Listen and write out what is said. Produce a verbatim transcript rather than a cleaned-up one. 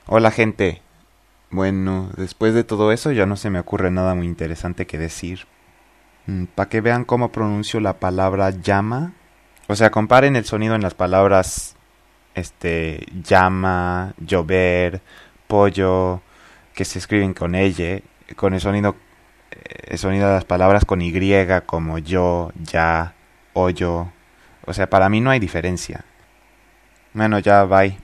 Hola gente. Bueno, después de todo eso ya no se me ocurre nada muy interesante que decir. Para que vean cómo pronuncio la palabra llama. O sea, comparen el sonido en las palabras este llama, llover, pollo, que se escriben con ella, con el sonido el sonido de las palabras con y como yo, ya, hoyo. O sea, para mí no hay diferencia. Bueno, ya bye.